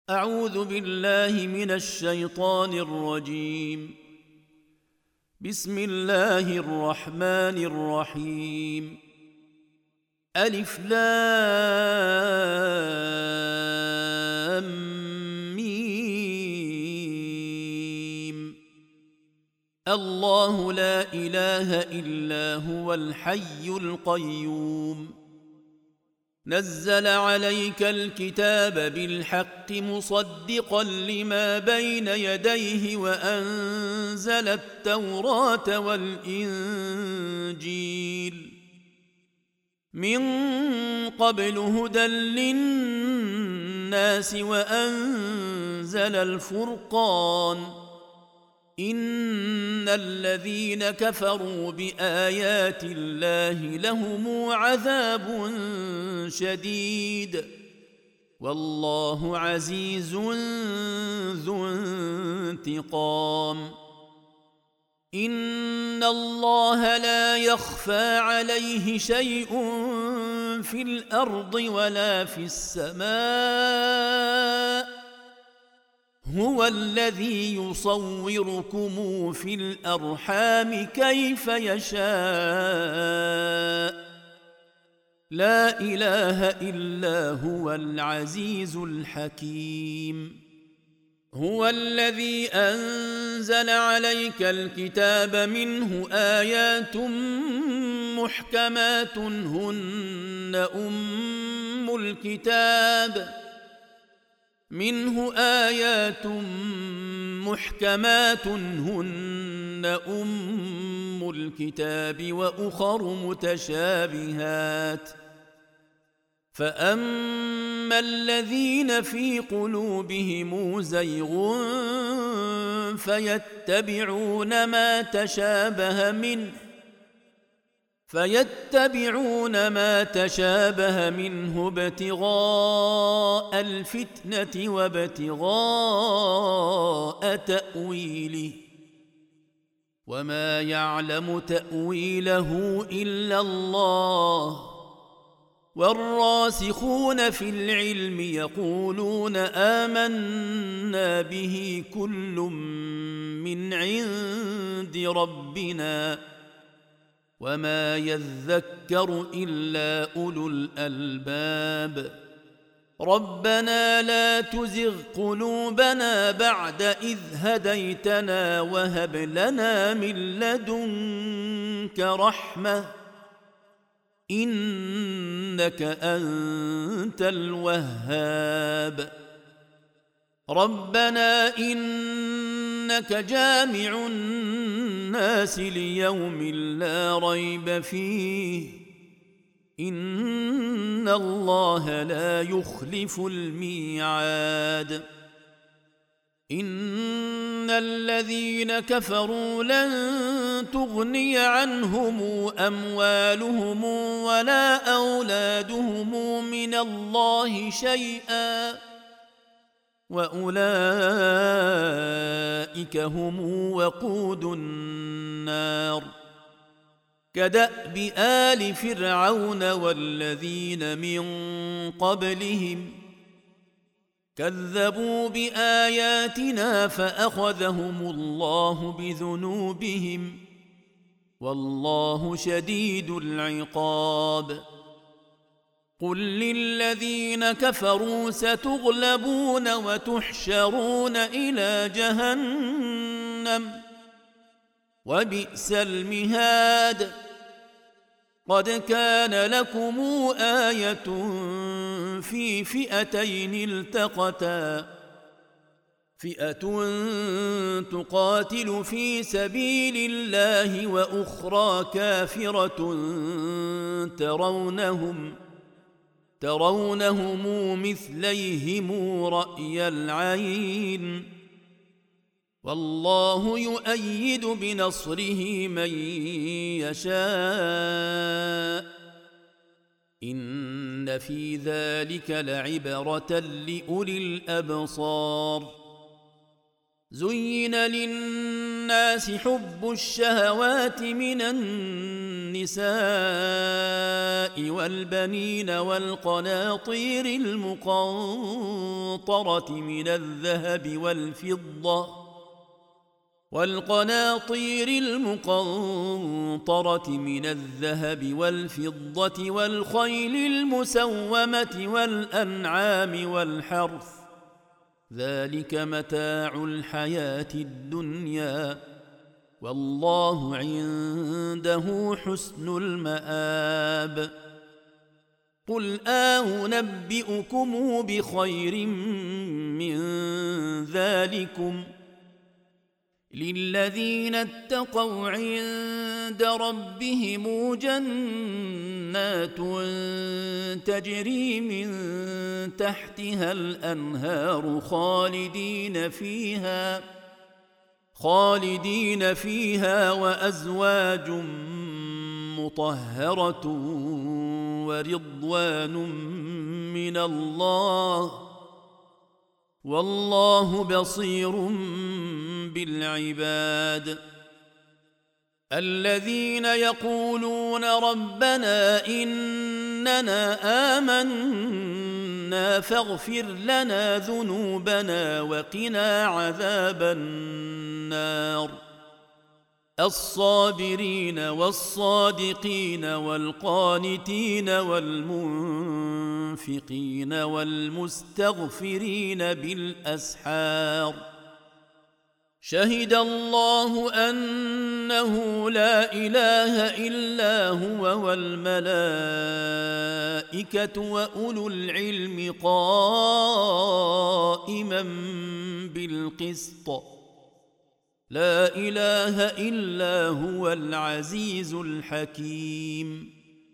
أعوذ بالله من الشيطان الرجيم. بسم الله الرحمن الرحيم. ألف لام ميم. الله لا إله إلا هو الحي القيوم. نزل عليك الكتاب بالحق مصدقا لما بين يديه وأنزل التوراة والإنجيل من قبل هدى للناس وأنزل الفرقان. إن الذين كفروا بآيات الله لهم عذاب شديد والله عزيز ذو انتقام. إن الله لا يخفى عليه شيء في الأرض ولا في السماء. هو الذي يصوركم في الأرحام كيف يشاء. لا إله إلا هو العزيز الحكيم. هو الذي أنزل عليك الكتاب منه آيات محكمات هن أم الكتاب منه آيات محكمات هن أم الكتاب وأخر متشابهات. فأما الذين في قلوبهم زيغ فيتبعون ما تشابه منه ابتغاء الفتنة وابتغاء تأويله وما يعلم تأويله إلا الله. والراسخون في العلم يقولون آمنا به كل من عند ربنا وما يذكر إلا أولو الألباب. ربنا لا تزغ قلوبنا بعد إذ هديتنا وهب لنا من لدنك رحمة إنك أنت الوهاب. ربنا إنك جامع الناس ليوم لا ريب فيه إن الله لا يخلف الميعاد. إن الذين كفروا لن تغني عنهم أموالهم ولا أولادهم من الله شيئا وأولئك هم وقود النار. كدأب آل فرعون والذين من قبلهم كذبوا بآياتنا فأخذهم الله بذنوبهم والله شديد العقاب. قل للذين كفروا ستغلبون وتحشرون إلى جهنم وبئس المهاد. قد كان لكم آية في فئتين التقتا فئة تقاتل في سبيل الله وأخرى كافرة ترونهم مثليهم رأي العين والله يؤيد بنصره من يشاء. إن في ذلك لعبرة لأولي الأبصار. زين للناس حب الشهوات من النساء النساء والبنين والقناطير المقنطرة من الذهب والفضة والخيل المسومة والأنعام والحرث، ذلك متاع الحياة الدنيا، والله عنده حسن المآب. قل أنبئكم بخير من ذلكم للذين اتقوا عند ربهم جنات تجري من تحتها الأنهار خالدين فيها وأزواج مطهرة ورضوان من الله، والله بصير بالعباد. الذين يقولون ربنا إننا آمنا فاغفر لنا ذنوبنا وقنا عذاب النار، الصابرين والصادقين والقانتين والمنفقين والمستغفرين بالأسحار، شهد الله أنه لا إله إلا هو والملائكة وأولو العلم قائما بالقسط، لا إله إلا هو العزيز الحكيم.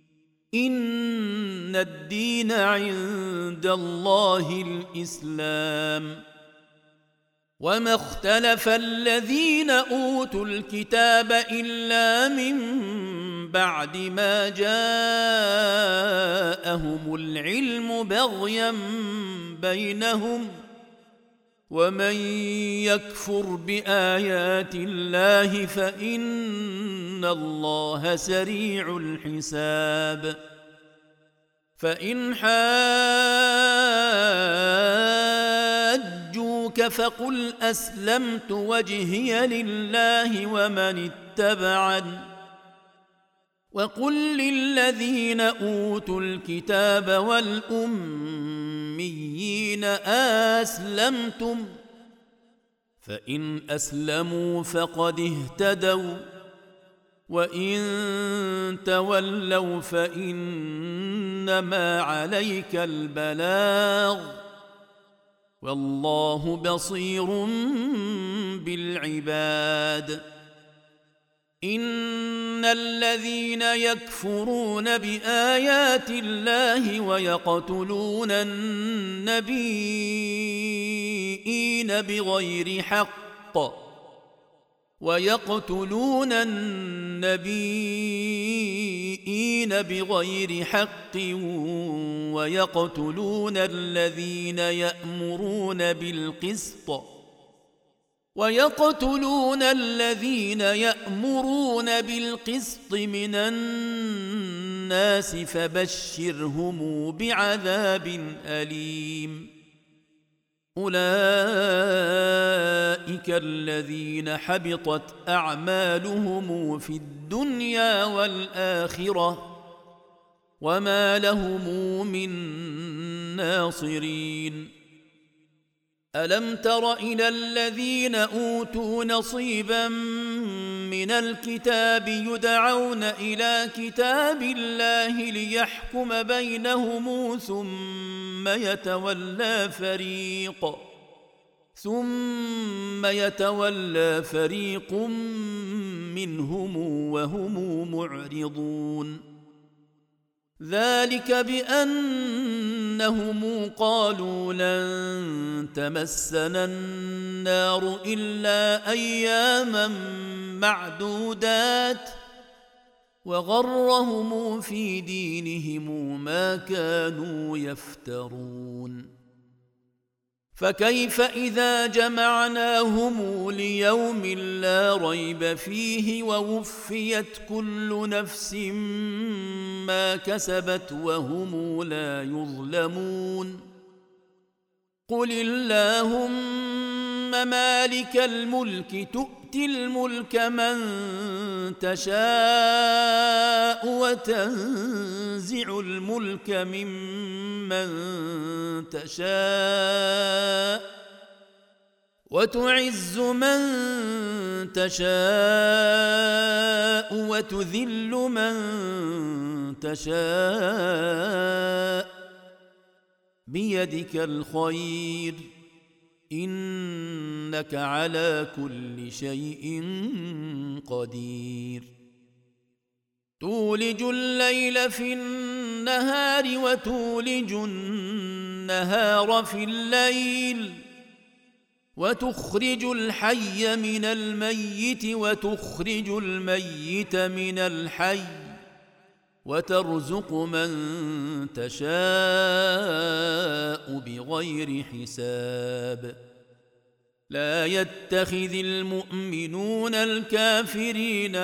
إن الدين عند الله الإسلام، وما اختلف الذين أوتوا الكتاب إلا من بعد ما جاءهم العلم بغيا بينهم، ومن يكفر بآيات الله فإن الله سريع الحساب. فإن حاجوك فقل أسلمت وجهي لله ومن اتبعني، وقل للذين أوتوا الكتاب والأميين أسلمتم، فإن أسلموا فقد اهتدوا، وإن تولوا فإنما عليك البلاغ، والله بصير بالعباد. إن الذين يكفرون بآيات الله ويقتلون النبيين بغير حق ويقتلون الذين يأمرون بالقسط من الناس فبشرهم بعذاب أليم. أولئك الذين حبطت أعمالهم في الدنيا والآخرة وما لهم من ناصرين. ألم تر إلى الذين أوتوا نصيبا من الكتاب يدعون إلى كتاب الله ليحكم بينهم ثم يتولى فريق منهم وهم معرضون. ذلك بأنهم قالوا لن تمسنا النار إلا أياما معدودات وغرهم في دينهم ما كانوا يفترون. فكيف إذا جمعناهم ليوم لا ريب فيه ووفيت كل نفس ما كسبت وهم لا يظلمون قل اللهم مالك الملك تؤتي الملك من تشاء وتنزع الملك ممن تشاء وتعز من تشاء وتذل من تشاء بيدك الخير إنك على كل شيء قدير تولج الليل في النهار وتولج النهار في الليل وتخرج الحي من الميت وتخرج الميت من الحي وترزق من تشاء بغير حساب لا يتخذ المؤمنون الكافرين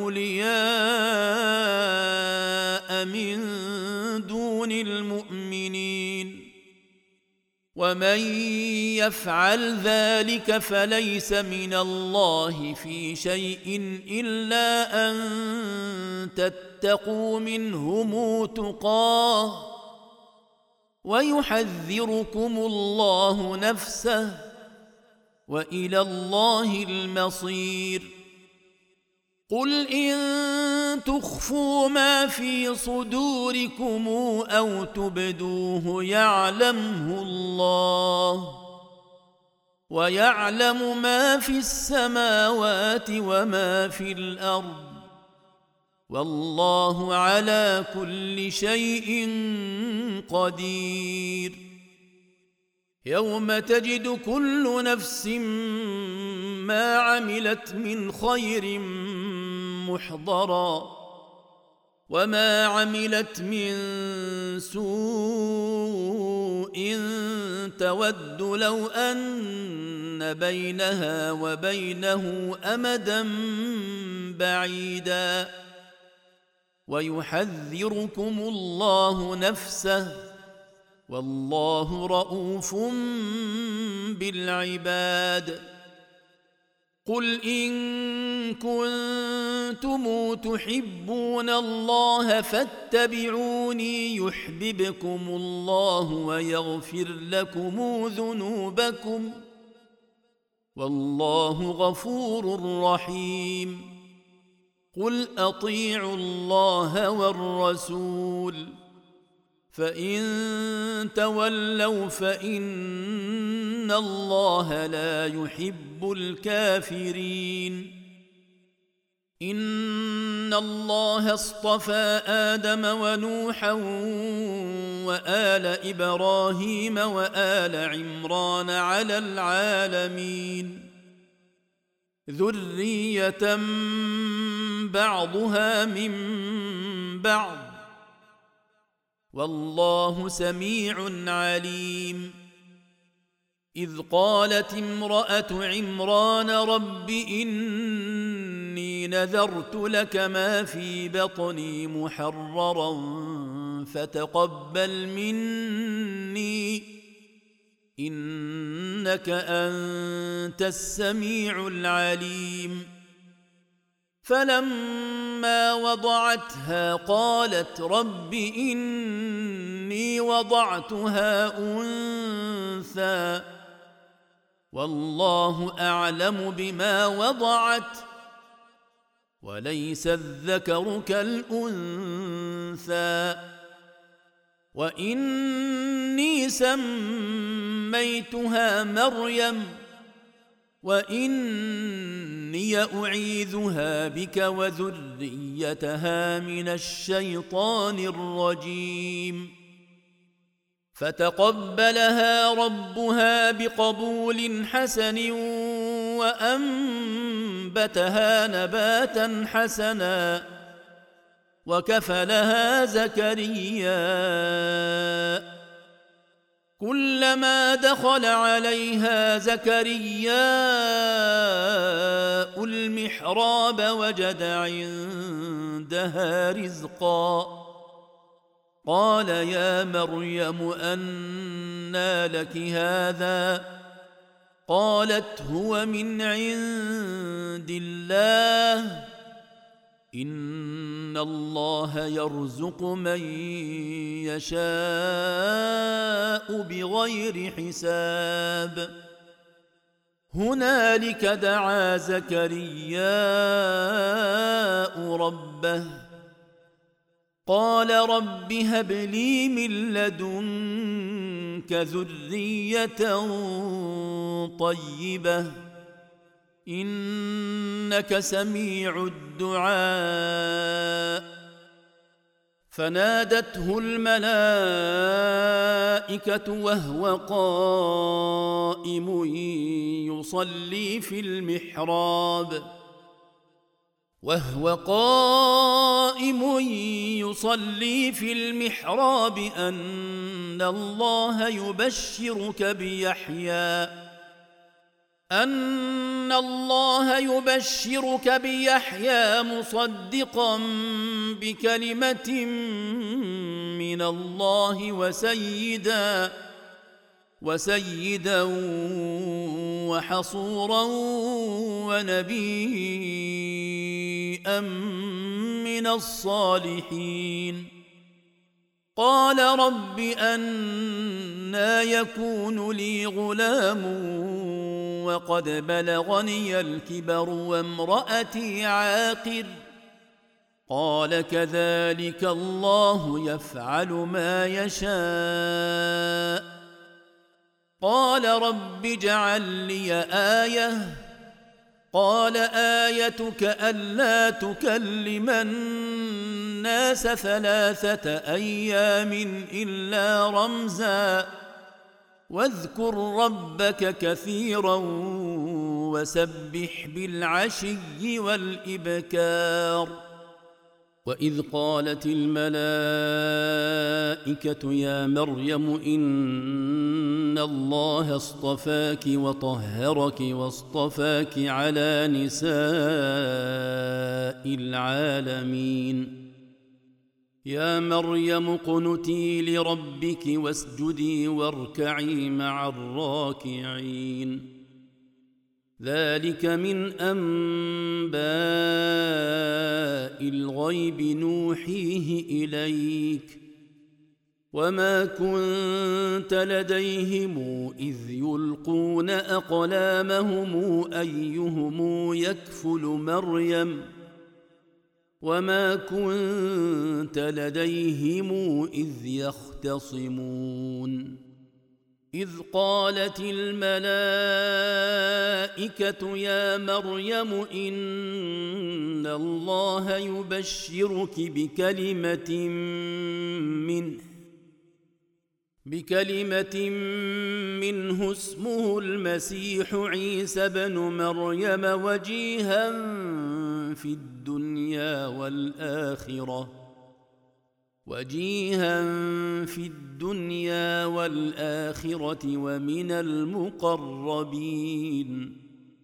أولياء من دون المؤمنين ومن يفعل ذلك فليس من الله في شيء إلا أن تتقوا منهم تقاه ويحذركم الله نفسه وإلى الله المصير قل إن تخفوا ما في صدوركم أو تبدوه يعلمه الله ويعلم ما في السماوات وما في الأرض والله على كل شيء قدير يوم تجد كل نفس ما عملت من خير محضرا وما عملت من سوء تود لو أن بينها وبينه أمدا بعيدا ويحذركم الله نفسه والله رؤوف بالعباد قل إن كنتم تحبون الله فاتبعوني يحببكم الله ويغفر لكم ذنوبكم والله غفور رحيم قل أطيعوا الله والرسول فإن تولوا فإن الله لا يحب الكافرين إن الله اصطفى آدم ونوحا وآل إبراهيم وآل عمران على العالمين ذرية بعضها من بعض والله سميع عليم إذ قالت امرأة عمران رب إني نذرت لك ما في بطني محررا فتقبل مني إنك أنت السميع العليم فلما وضعتها قالت رب إني وضعتها أنثى والله أعلم بما وضعت وليس الذكر كالأنثى وإني سميتها مريم وإني أعيذها بك وذريتها من الشيطان الرجيم فتقبلها ربها بقبول حسن وأنبتها نباتا حسنا وكفلها زكريا كلما دخل عليها زكرياء المحراب وجد عندها رزقا قال يا مريم أنى لك هذا قالت هو من عند الله إن الله يرزق من يشاء بغير حساب هنالك دعا زكرياء ربه قال رب هب لي من لدنك ذرية طيبة إنك سميع الدعاء فنادته الملائكة وهو قائم يصلي في المحراب أن الله يبشرك بيحيى مصدقا بكلمة من الله وسيدا وحصورا ونبيا من الصالحين قال رب أنى يكون لي غلام وقد بلغني الكبر وامرأتي عاقر قال كذلك الله يفعل ما يشاء قال رب اجعل لي آية قال آيتك ألا تكلم الناس 3 أيام إلا رمزا واذكر ربك كثيرا وسبح بالعشي والإبكار وإذ قالت الملائكة يا مريم إن الله اصطفاك وطهرك واصطفاك على نساء العالمين يا مريم اقنتي لربك واسجدي واركعي مع الراكعين ذلك من أنباء الغيب نوحيه إليك وما كنت لديهم إذ يلقون أقلامهم أيهم يكفل مريم وما كنت لديهم إذ يختصمون إذ قالت الملائكة يا مريم إن الله يبشرك بكلمة منه اسمه المسيح عيسى بن مريم وجيها في الدنيا والآخرة ومن المقربين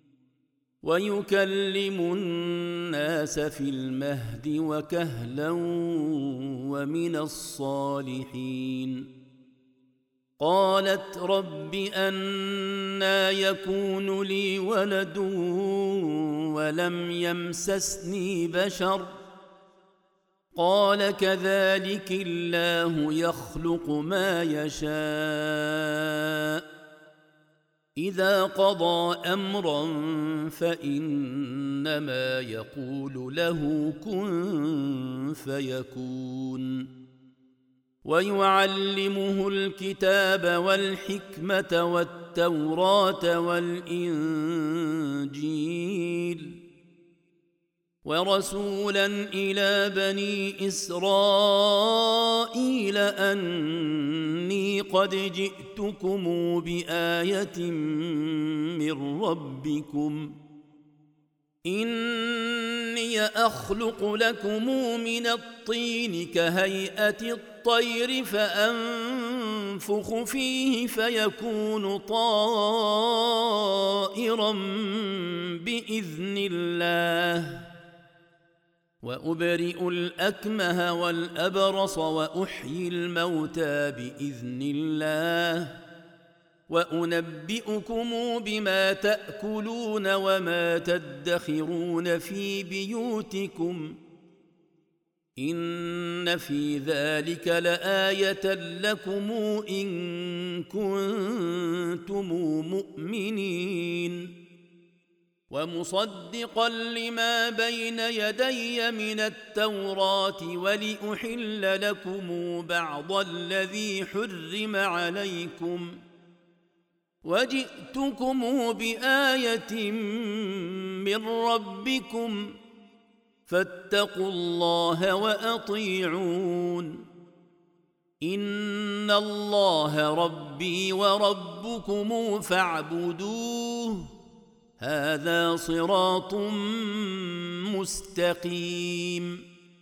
ويكلم الناس في المهد وكهلا ومن الصالحين قالت رب أنى يكون لي ولد ولم يمسسني بشر قال كذلك الله يخلق ما يشاء إذا قضى أمرا فإنما يقول له كن فيكون ويعلمه الكتاب والحكمة والتوراة والإنجيل ورسولا إلى بني إسرائيل أني قد جئتكم بآية من ربكم إني أخلق لكم من الطين كهيئة الطير فأنفخ فينفخ فيه فيكون طائرا بإذن الله وأبرئ الأكمه والأبرص وأحيي الموتى بإذن الله وأنبئكم بما تأكلون وما تدخرون في بيوتكم إن في ذلك لآية لكم إن كنتم مؤمنين ومصدقا لما بين يدي من التوراة ولأحل لكم بعض الذي حرم عليكم وجئتكم بآية من ربكم فاتقوا الله وأطيعون إن الله ربي وربكم فاعبدوه هذا صراط مستقيم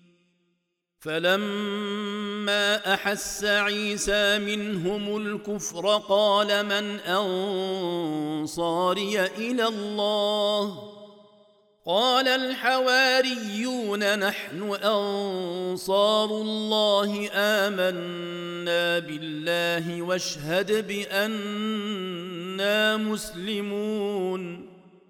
فلما أحس عيسى منهم الكفر قال من أنصاري إلى الله قال الحواريون نحن أنصار الله آمنا بالله واشهد بأننا مسلمون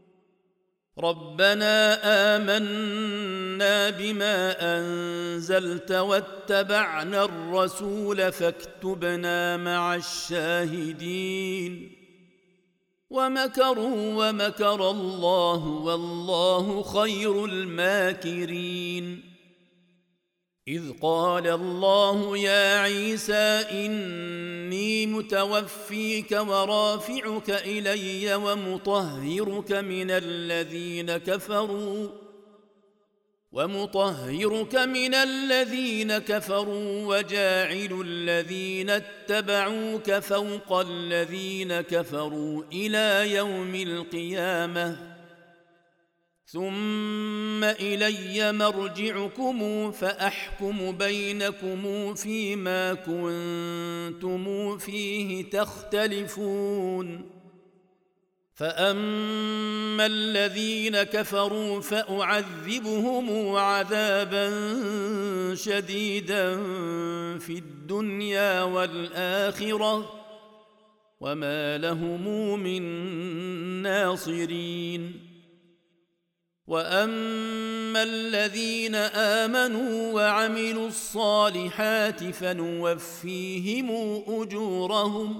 ربنا آمنا بما أنزلت واتبعنا الرسول فاكتبنا مع الشاهدين ومكروا ومكر الله والله خير الماكرين إذ قال الله يا عيسى إني متوفيك ورافعك إلي ومطهرك من الذين كفروا وجاعل الذين اتبعوك فوق الذين كفروا إلى يوم القيامة ثم إلي مرجعكم فأحكم بينكم فيما كنتم فيه تختلفون فأما الذين كفروا فأعذبهم عذابا شديدا في الدنيا والآخرة وما لهم من ناصرين وأما الذين آمنوا وعملوا الصالحات فنوفيهم أجورهم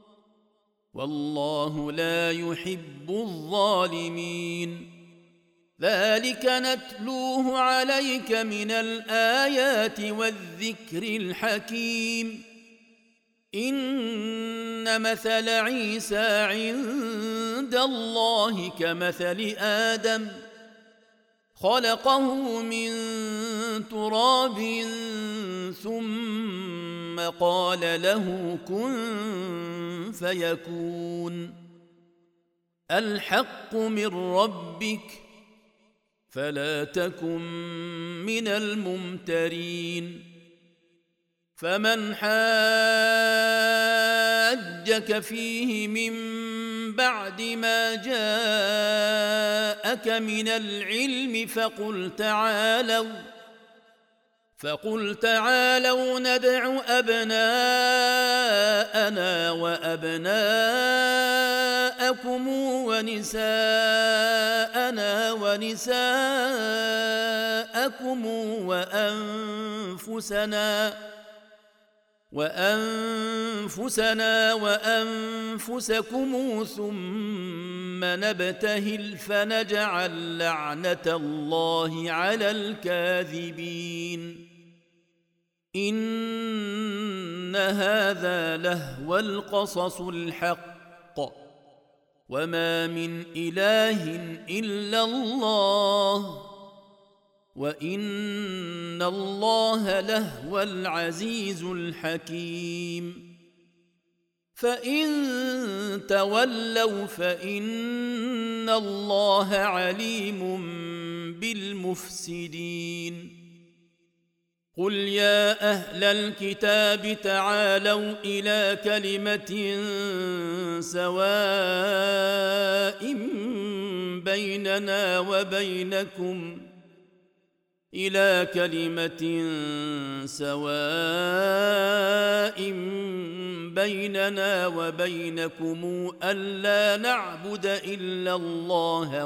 والله لا يحب الظالمين ذلك نتلوه عليك من الآيات والذكر الحكيم إن مثل عيسى عند الله كمثل آدم خلقه من تراب ثم قال له كن فيكون الحق من ربك فلا تكن من الممترين فمن حاجك فيه من بعد ما جاءك من العلم فقل تعالوا ندع أبناءنا وأبناءكم ونساءنا ونساءكم وأنفسنا وأنفسكم ثم نبتهل فنجعل لعنة الله على الكاذبين إن هذا لهو القصص الحق وما من إله إلا الله وإن الله لهو العزيز الحكيم فإن تولوا فإن الله عليم بالمفسدين قل يا أهل الكتاب تعالوا إلى كلمة سواء بيننا وبينكم ألا نعبد إلا الله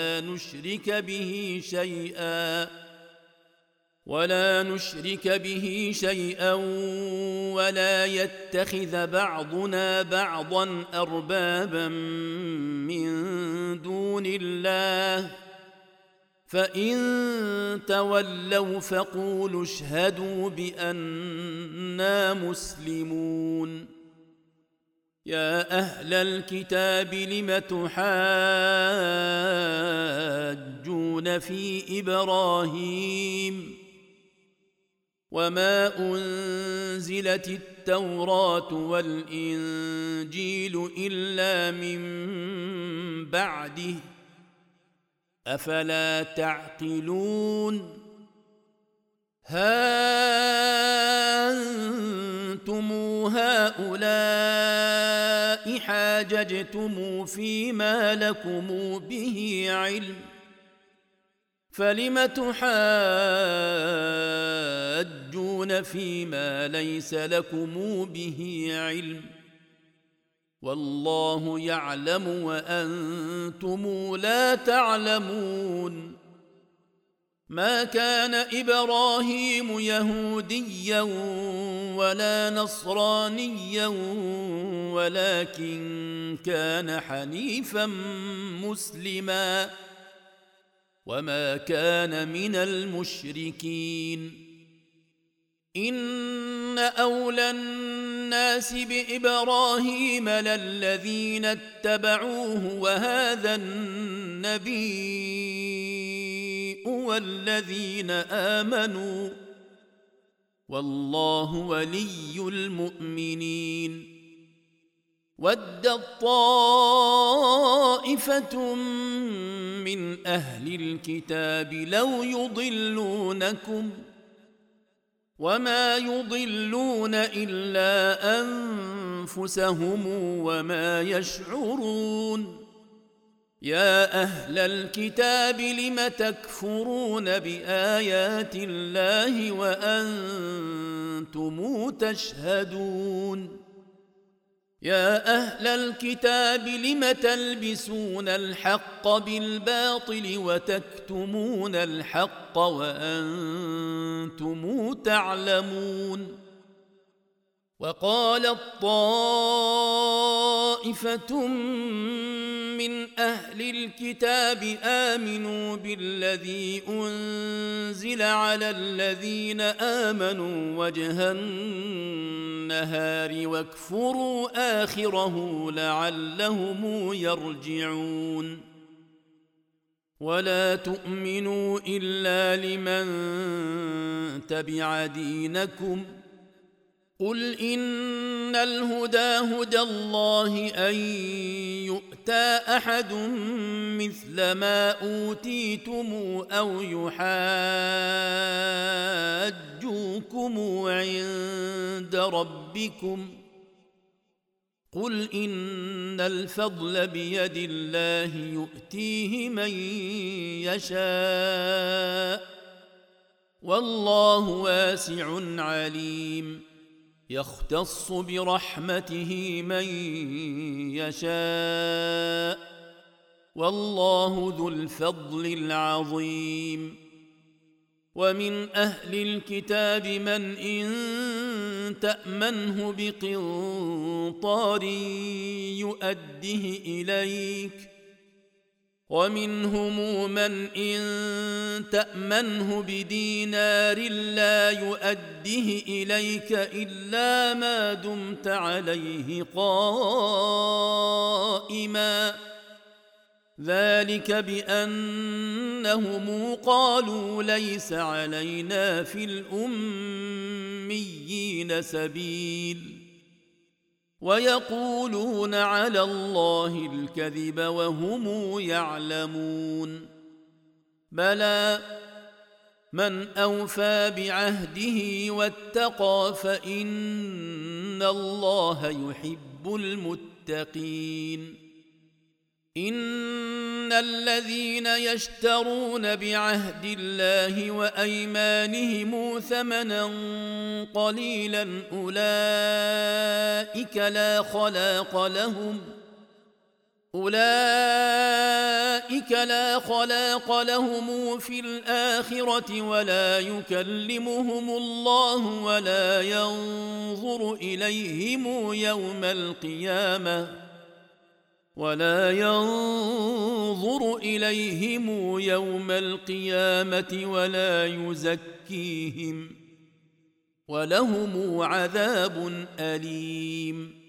ولا نشرك به شيئا ولا يتخذ بعضنا بعضا أربابا من دون الله فإن تولوا فقولوا اشهدوا بأننا مسلمون يا أهل الكتاب لم تحاجون في إبراهيم وما أنزلت التوراة والإنجيل إلا من بعده أفلا تعقلون ها أنتم هؤلاء حاججتم فيما لكم به علم فلم تحاجون فيما ليس لكم به علم والله يعلم وأنتم لا تعلمون ما كان إبراهيم يهوديا ولا نصرانيا ولكن كان حنيفا مسلما وما كان من المشركين إن أولى الناس بإبراهيم للذين اتبعوه وهذا النبي والذين آمنوا والله ولي المؤمنين ودت طائفة من أهل الكتاب لو يضلونكم وما يضلون إلا أنفسهم وما يشعرون يا أهل الكتاب لم تكفرون بآيات الله وأنتم تشهدون يا أهل الكتاب لم تلبسون الحق بالباطل وتكتمون الحق وأنتم تعلمون وقالت طائفة من أهل الكتاب آمنوا بالذي أنزل على الذين آمنوا وجه النهار واكفروا آخره لعلهم يرجعون ولا تؤمنوا إلا لمن تبع دينكم قل إن الهدى هدى الله أن يؤتى أحد مثل ما أوتيتم أو يحاجوكم عند ربكم قل إن الفضل بيد الله يؤتيه من يشاء والله واسع عليم يختص برحمته من يشاء والله ذو الفضل العظيم ومن أهل الكتاب من إن تأمنه بقنطار يؤده إليك ومنهم من إن تأمنه بدينار لا يؤده إليك إلا ما دمت عليه قائما ذلك بأنهم قالوا ليس علينا في الأميين سبيل ويقولون على الله الكذب وهم يعلمون بلى من أوفى بعهده واتقى فإن الله يحب المتقين إن الذين يشترون بعهد الله وأيمانهم ثمنا قليلا أولئك لا خلاق لهم في الآخرة ولا يكلمهم الله ولا ينظر إليهم يوم القيامة ولا يزكيهم ولهم عذاب أليم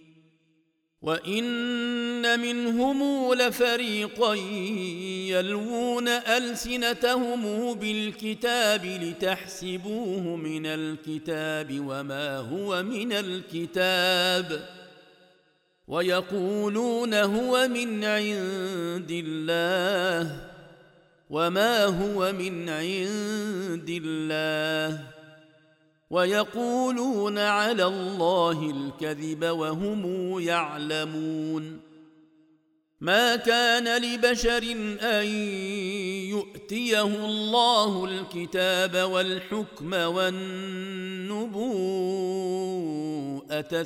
وإن منهم لفريقا يلوون ألسنتهم بالكتاب لتحسبوه من الكتاب وما هو من الكتاب ويقولون هو من عند الله وما هو من عند الله ويقولون على الله الكذب وهم يعلمون ما كان لبشر أن يؤتيه الله الكتاب والحكم والنبوءة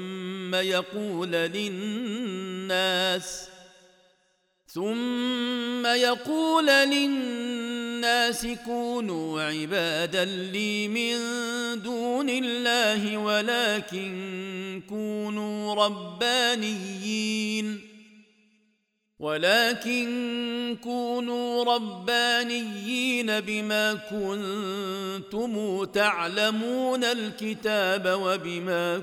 ثم يقول للناس كونوا عبادا لي من دون الله ولكن كونوا ربانيين بما كنتم تعلمون الكتاب وبما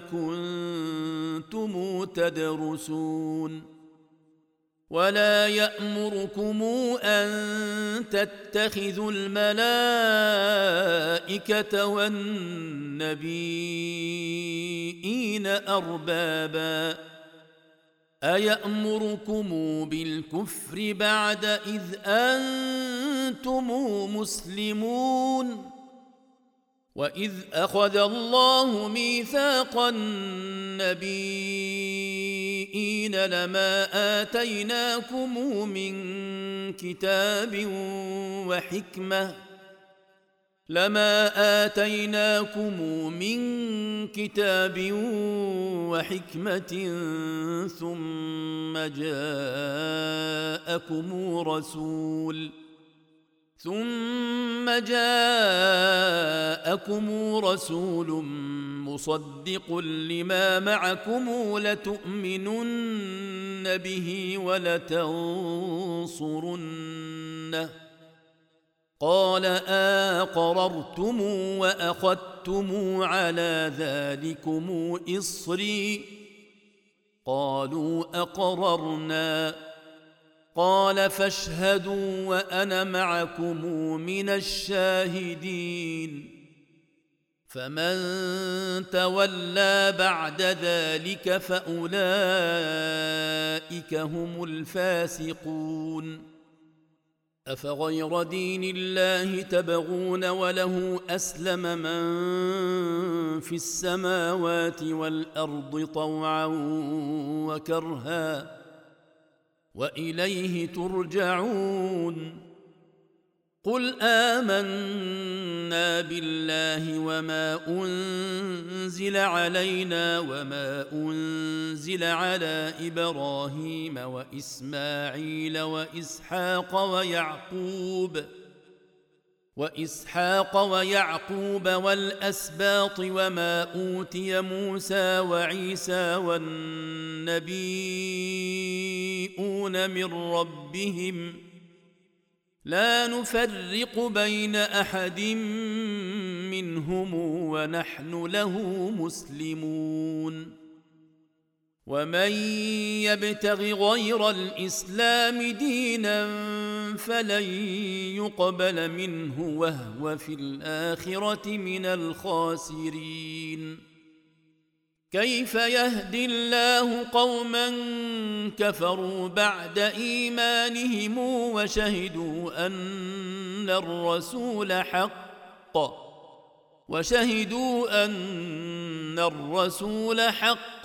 كنتم تدرسون ولا يأمركم أن تتخذوا الملائكة والنبيين أربابا أيأمركم بالكفر بعد إذ أنتم مسلمون وإذ أخذ الله ميثاق النبيين لما آتيناكم من كتاب وحكمة ثم جاءكم رسول مصدق لما معكم لتؤمنن به ولتنصرنه قال أقررتم وأخذتم على ذلكم إصري قالوا أقررنا قال فاشهدوا وأنا معكم من الشاهدين فمن تولى بعد ذلك فأولئك هم الفاسقون أفغير دين الله تبغون وله أسلم من في السماوات والأرض طوعا وكرها وإليه ترجعون قل آمنا بالله وما أنزل علينا وما أنزل على إبراهيم وإسماعيل وإسحاق ويعقوب والأسباط وما أوتي موسى وعيسى والنبيون من ربهم لا نفرق بين أحد منهم ونحن له مسلمون ومن يبتغ غير الإسلام دينا فلن يقبل منه وهو في الآخرة من الخاسرين كيف يهدي الله قوما كفروا بعد إيمانهم وشهدوا أن الرسول حق وشهدوا أن الرسول حق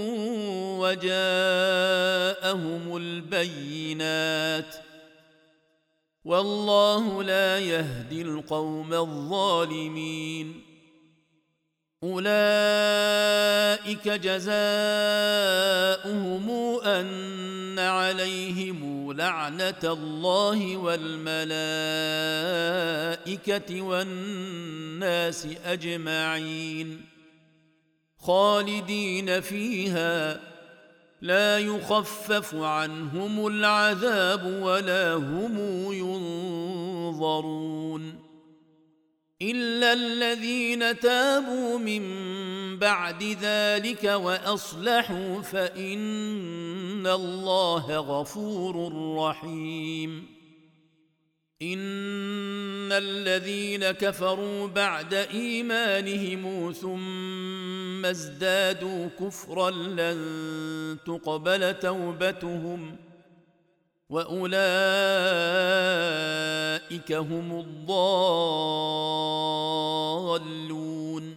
وجاءهم البينات والله لا يهدي القوم الظالمين أولئك جزاؤهم أن عليهم لعنة الله والملائكة والناس أجمعين خالدين فيها لا يخفف عنهم العذاب ولا هم ينظرون إلا الذين تابوا من بعد ذلك وأصلحوا فإن الله غفور رحيم إن الذين كفروا بعد إيمانهم ثم ازدادوا كفرا لن تقبل توبتهم وأولئك هم الضالون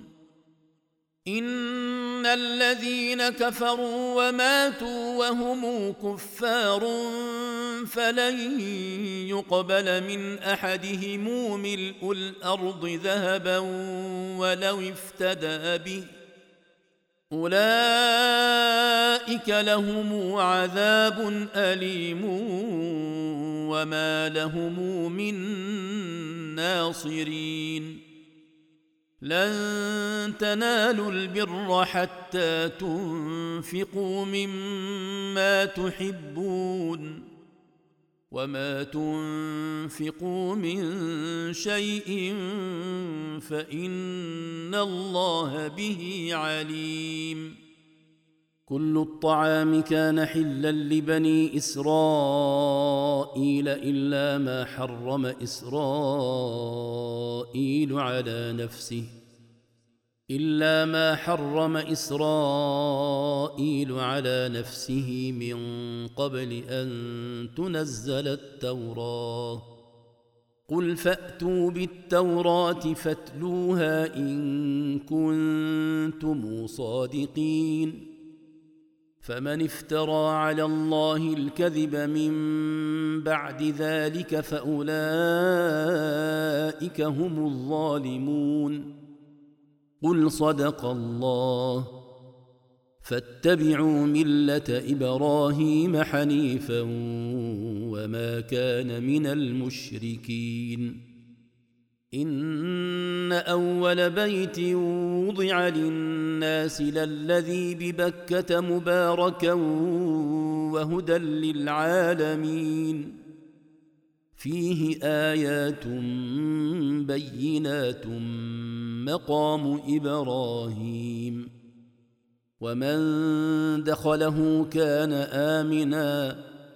إن الذين كفروا وماتوا وهم كفار فلن يقبل من أحدهم ملء الأرض ذهبا ولو افتدى به أولئك لهم عذاب أليم وما لهم من ناصرين لن تنالوا البر حتى تنفقوا مما تحبون وما تنفقوا من شيء فإن الله به عليم كل الطعام كان حلا لبني إسرائيل إلا ما حرم إسرائيل على نفسه من قبل أن تنزل التوراة قل فأتوا بالتوراة فاتلوها إن كنتم صادقين فمن افترى على الله الكذب من بعد ذلك فأولئك هم الظالمون قل صدق الله فاتبعوا ملة إبراهيم حنيفا وما كان من المشركين إن أول بيت وضع للناس للذي ببكة مباركا وهدى للعالمين فيه آيات بينات مقام إبراهيم ومن دخله كان آمنا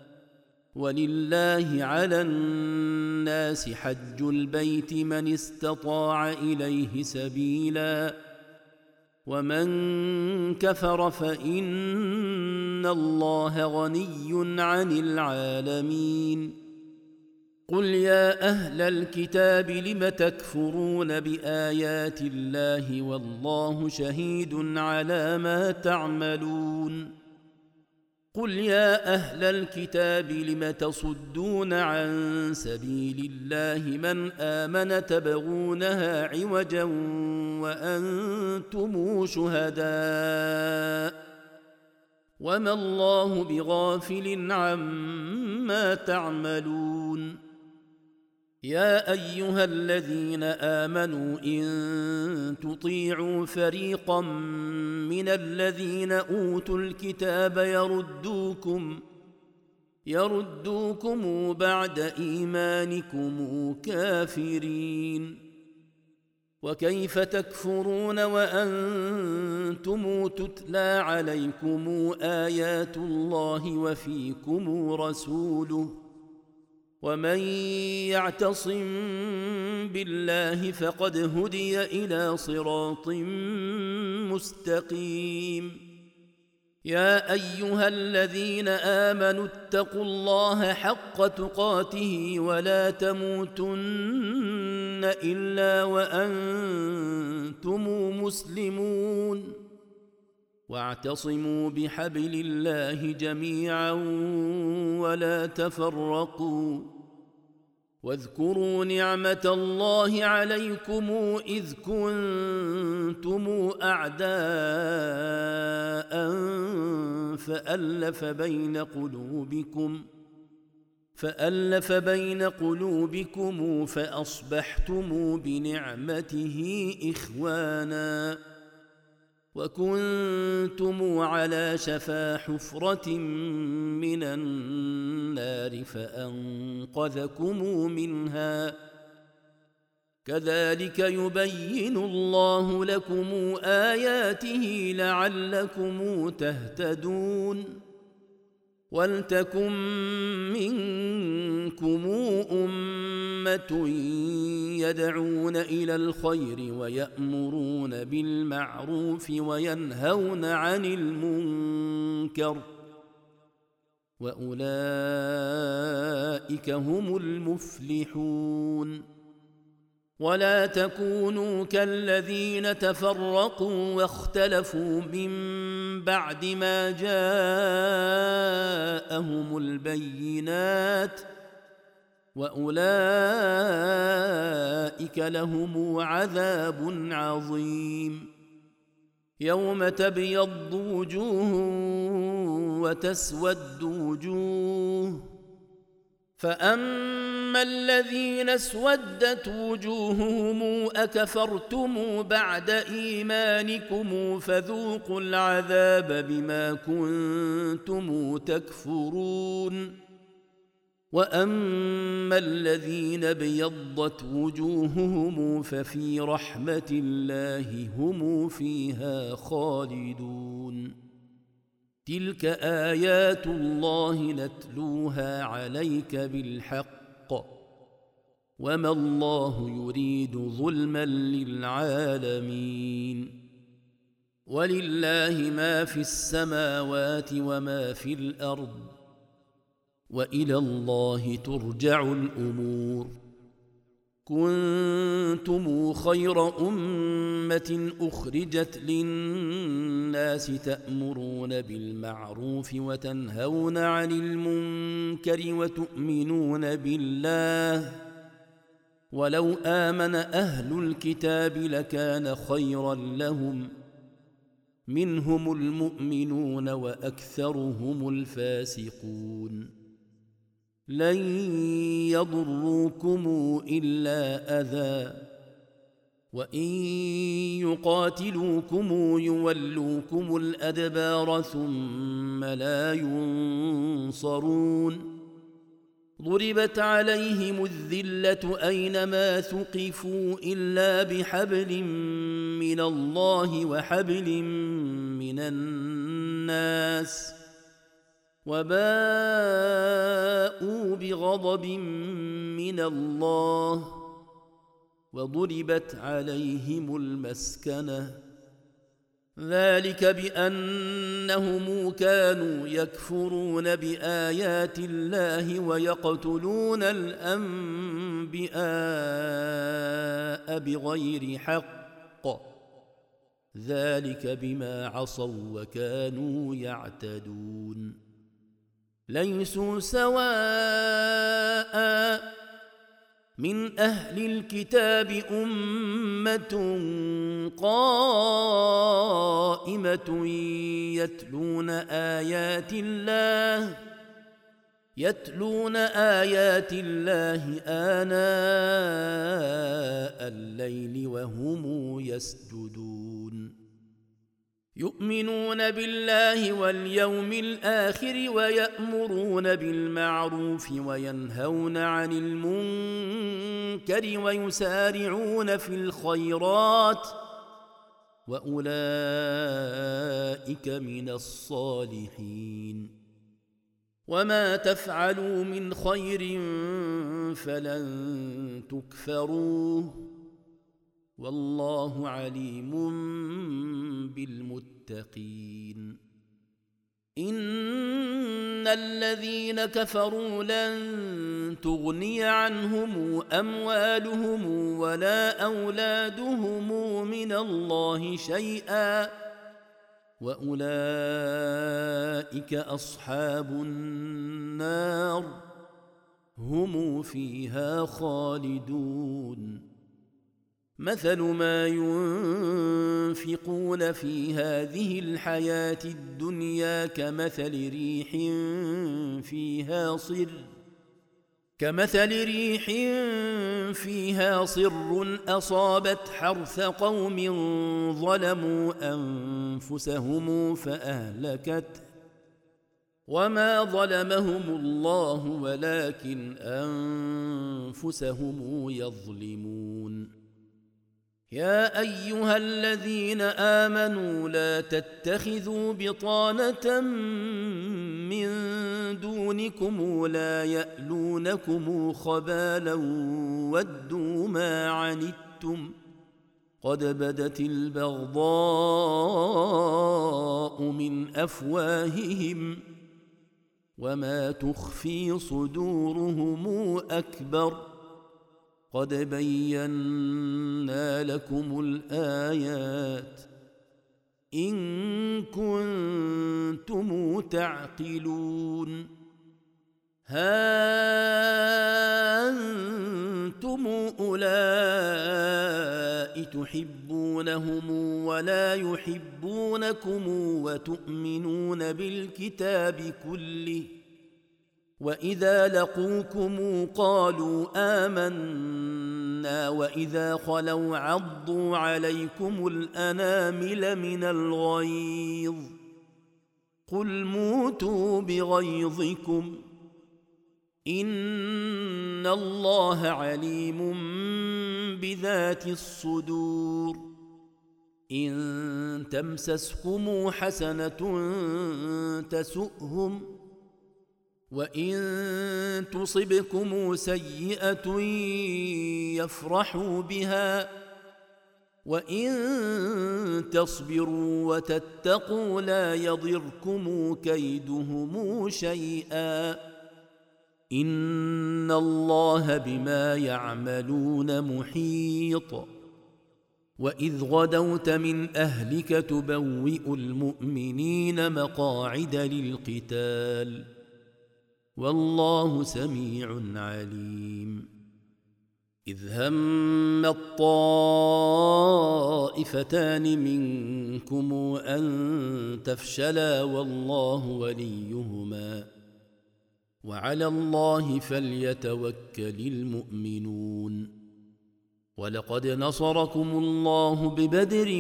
ولله على الناس حج البيت من استطاع إليه سبيلا ومن كفر فإن الله غني عن العالمين قل يا أهل الكتاب لم تكفرون بآيات الله والله شهيد على ما تعملون قل يا أهل الكتاب لم تصدون عن سبيل الله من آمن تبغونها عوجا وأنتم شهداء وما الله بغافل عما تعملون يا أيها الذين آمنوا إن تطيعوا فريقا من الذين أوتوا الكتاب يردوكم بعد إيمانكم كافرين وكيف تكفرون وأنتم تتلى عليكم آيات الله وفيكم رسوله ومن يعتصم بالله فقد هدي إلى صراط مستقيم يا أيها الذين آمنوا اتقوا الله حق تقاته ولا تموتن إلا وأنتم مسلمون واعتصموا بحبل الله جميعا ولا تفرقوا واذكروا نعمة الله عليكم إذ كنتم أعداء فألف بين قلوبكم فأصبحتم بنعمته إخوانا وكنتم على شفا حفرة من النار فأنقذكم منها كذلك يبين الله لكم آياته لعلكم تهتدون ولتكن منكم أمة يدعون إلى الخير ويأمرون بالمعروف وينهون عن المنكر وأولئك هم المفلحون ولا تكونوا كالذين تفرقوا واختلفوا من بعد ما جاءهم البينات وأولئك لهم عذاب عظيم يوم تبيض وجوه وتسود وجوه فأما الذين اسودت وجوههم أكفرتم بعد إيمانكم فذوقوا العذاب بما كنتم تكفرون وأما الذين ابيضت وجوههم ففي رحمة الله هم فيها خالدون تلك آيات الله نتلوها عليك بالحق وما الله يريد ظلما للعالمين ولله ما في السماوات وما في الأرض وإلى الله ترجع الأمور كنتم خير أمة أخرجت للناس تأمرون بالمعروف وتنهون عن المنكر وتؤمنون بالله ولو آمن أهل الكتاب لكان خيرا لهم منهم المؤمنون وأكثرهم الفاسقون لن يضروكم إلا أذى وإن يقاتلوكم يولوكم الأدبار ثم لا ينصرون ضربت عليهم الذلة أينما ثقفوا إلا بحبل من الله وحبل من الناس وباءوا بغضب من الله وضربت عليهم المسكنة ذلك بأنهم كانوا يكفرون بآيات الله ويقتلون الأنبياء بغير حق ذلك بما عصوا وكانوا يعتدون ليسوا سواء من أهل الكتاب أمة قائمة يتلون آيات الله آناء الليل وهم يسجدون يؤمنون بالله واليوم الآخر ويأمرون بالمعروف وينهون عن المنكر ويسارعون في الخيرات وأولئك من الصالحين وما تفعلوا من خير فلن تكفروه والله عليم بالمتقين إن الذين كفروا لن تغني عنهم أموالهم ولا أولادهم من الله شيئا وأولئك أصحاب النار هم فيها خالدون مثل ما ينفقون في هذه الحياة الدنيا كمثل ريح فيها صر أصابت حرث قوم ظلموا أنفسهم فأهلكته وما ظلمهم الله ولكن أنفسهم يظلمون يا أيها الذين آمنوا لا تتخذوا بطانة من دونكم لا يألونكم خبالا ودوا ما عنتم قد بدت البغضاء من أفواههم وما تخفي صدورهم أكبر قد بينا لكم الآيات إن كنتم تعقلون ها أنتم أولئك تحبونهم ولا يحبونكم وتؤمنون بالكتاب كله وإذا لقوكم قالوا آمنا وإذا خلوا عضوا عليكم الأنامل من الغيظ قل موتوا بغيظكم إن الله عليم بذات الصدور إن تمسسكم حسنة تسؤهم وإن تصبكم سيئة يفرحوا بها وإن تصبروا وتتقوا لا يضركم كيدهم شيئا إن الله بما يعملون محيط وإذ غدوت من أهلك تبوئ المؤمنين مقاعد للقتال والله سميع عليم إذ هم الطائفتان منكم أن تفشلا والله وليهما وعلى الله فليتوكل المؤمنون ولقد نصركم الله ببدر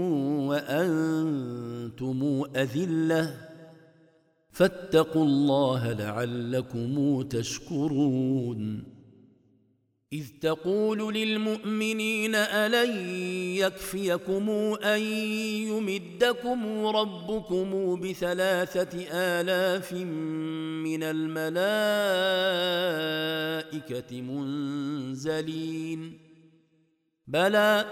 وأنتم أذلة فاتقوا الله لعلكم تشكرون إذ تقول للمؤمنين ألن يكفيكم أن يمدكم ربكم ب3,000 من الملائكة منزلين بلى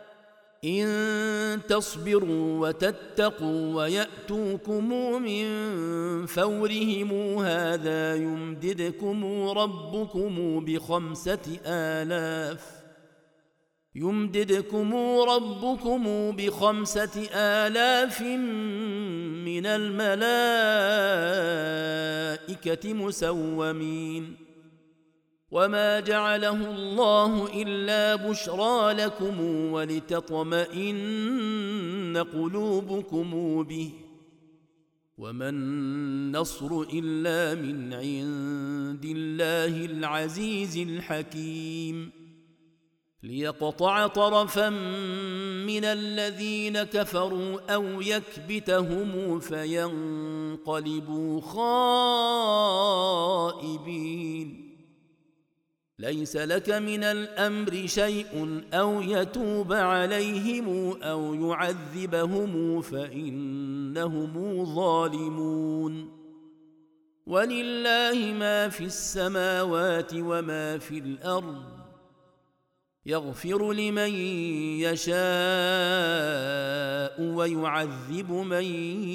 إن تصبروا وتتقوا ويأتوكم من فورهم هذا يمددكم ربكم ب5,000 من الملائكة مسومين وما جعله الله إلا بشرى لكم ولتطمئن قلوبكم به وما النصر إلا من عند الله العزيز الحكيم ليقطع طرفا من الذين كفروا أو يكبتهم فينقلبوا خائبين ليس لك من الأمر شيء أو يتوب عليهم أو يعذبهم فإنهم ظالمون ولله ما في السماوات وما في الأرض يغفر لمن يشاء ويعذب من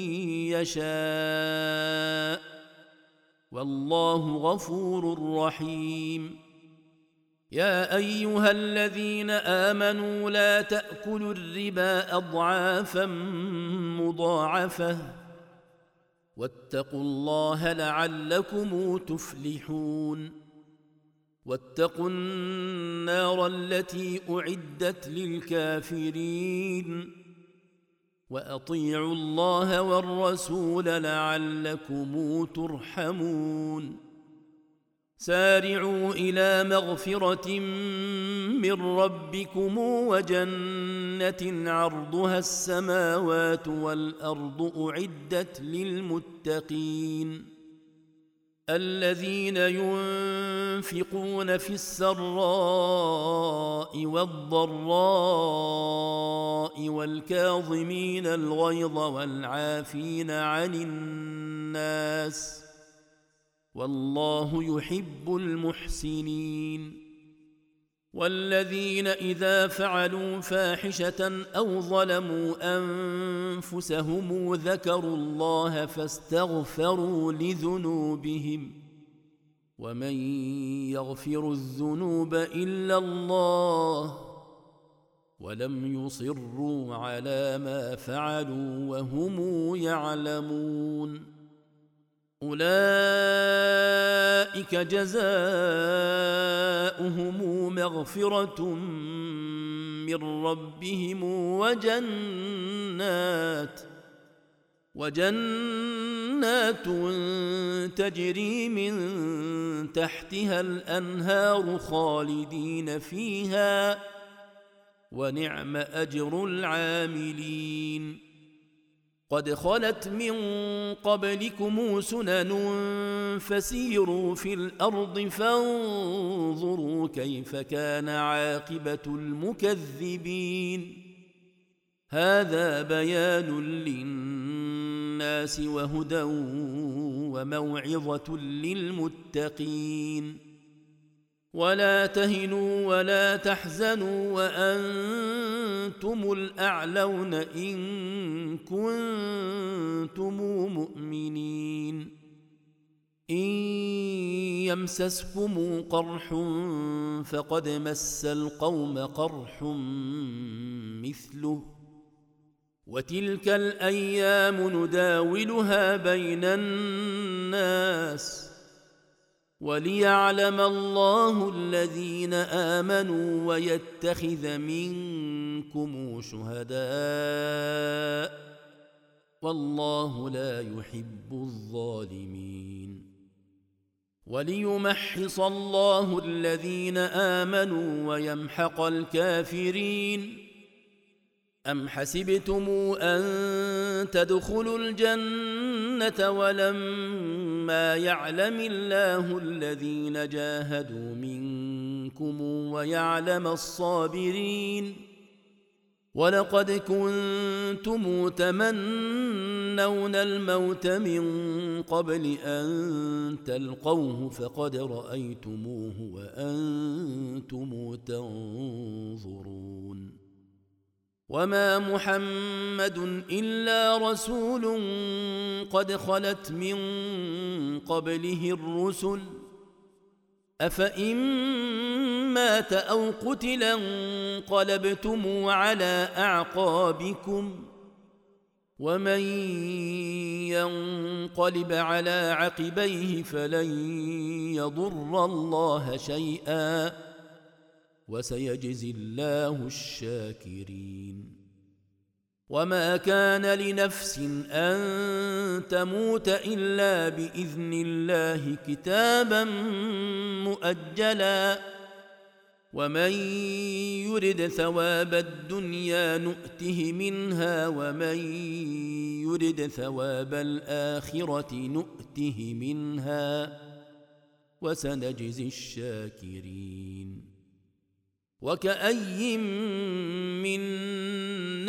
يشاء والله غفور رحيم. يا أيها الذين آمنوا لا تأكلوا الربا أضعافا مضاعفة واتقوا الله لعلكم تفلحون. واتقوا النار التي أعدت للكافرين وأطيعوا الله والرسول لعلكم ترحمون. سارعوا إلى مغفرة من ربكم وجنة عرضها السماوات والأرض أعدت للمتقين الذين ينفقون في السراء والضراء والكاظمين الغيظ والعافين عن الناس والله يحب المحسنين. والذين إذا فعلوا فاحشة أو ظلموا أنفسهم ذكروا الله فاستغفروا لذنوبهم ومن يغفر الذنوب إلا الله ولم يصروا على ما فعلوا وهم يعلمون. أولئك جزاؤهم مغفرة من ربهم وجنات تجري من تحتها الأنهار خالدين فيها ونعم أجر العاملين. قد خلت من قبلكم سنن فسيروا في الأرض فانظروا كيف كان عاقبة المكذبين. هذا بيان للناس وهدى وموعظة للمتقين. ولا تهنوا ولا تحزنوا وأنتم الأعلون إن كنتم مؤمنين. إن يمسسكم قرح فقد مس القوم قرح مثله وتلك الأيام نداولها بين الناس وليعلم الله الذين آمنوا ويتخذ منكم شهداء والله لا يحب الظالمين. وليمحص الله الذين آمنوا ويمحق الكافرين. أم حسبتم أن تدخلوا الجنة ولما يعلم الله الذين جاهدوا منكم ويعلم الصابرين. ولقد كنتم تمنون الموت من قبل أن تلقوه فقد رأيتموه وأنتم تنظرون. وما محمد إلا رسول قد خلت من قبله الرسل أفإن مات أو قتل انقلبتم على أعقابكم ومن ينقلب على عقبيه فلن يضر الله شيئا وسيجزي الله الشاكرين. وما كان لنفس أن تموت إلا بإذن الله كتابا مؤجلا ومن يرد ثواب الدنيا نؤته منها ومن يرد ثواب الآخرة نؤته منها وسنجزي الشاكرين. وكأي من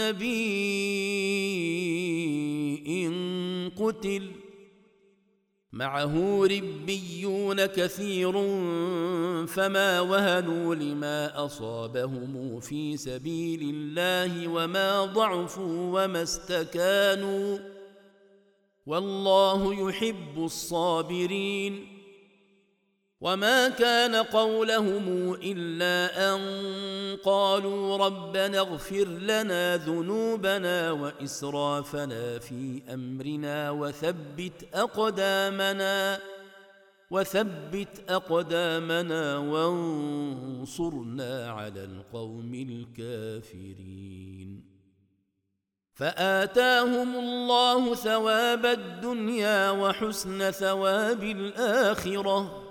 نبي قتل معه ربيون كثير فما وهنوا لما أصابهم في سبيل الله وما ضعفوا وما استكانوا والله يحب الصابرين وما كان قولهم إلا أن قالوا ربنا اغفر لنا ذنوبنا وإسرافنا في أمرنا وثبت أقدامنا وانصرنا على القوم الكافرين فآتاهم الله ثواب الدنيا وحسن ثواب الآخرة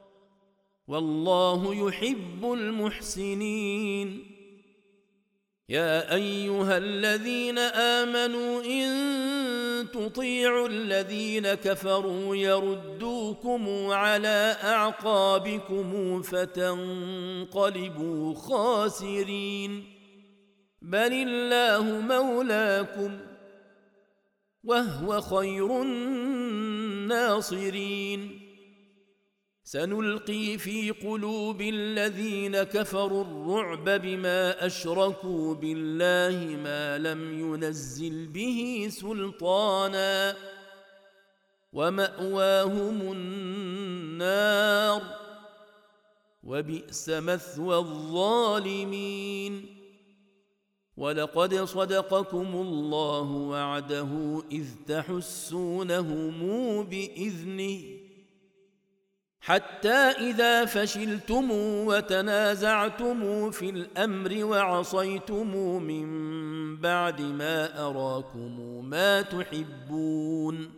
والله يحب المحسنين يا أيها الذين آمنوا إن تطيعوا الذين كفروا يردوكم على أعقابكم فتنقلبوا خاسرين بل الله مولاكم وهو خير الناصرين سنلقي في قلوب الذين كفروا الرعب بما أشركوا بالله ما لم ينزل به سلطانا ومأواهم النار وبئس مثوى الظالمين ولقد صدقكم الله وعده إذ تحسونهم بإذنه حتى إذا فشلتم وتنازعتم في الأمر وعصيتم من بعد ما أراكم ما تحبون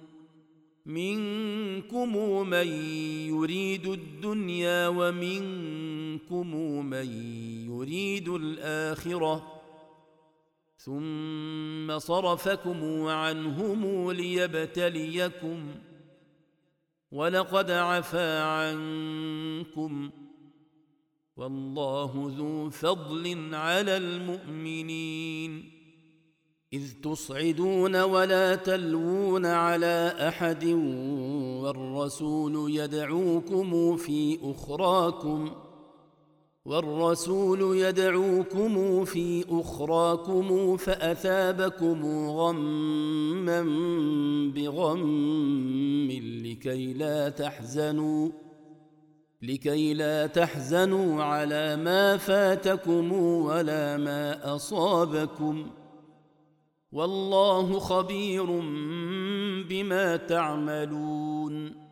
منكم من يريد الدنيا ومنكم من يريد الآخرة ثم صرفكم عنهم ليبتليكم ولقد عفا عنكم والله ذو فضل على المؤمنين إذ تصعدون ولا تلوون على أحد والرسول يدعوكم في أخراكم فأثابكم غما بغم لكي لا تحزنوا على ما فاتكم ولا ما أصابكم والله خبير بما تعملون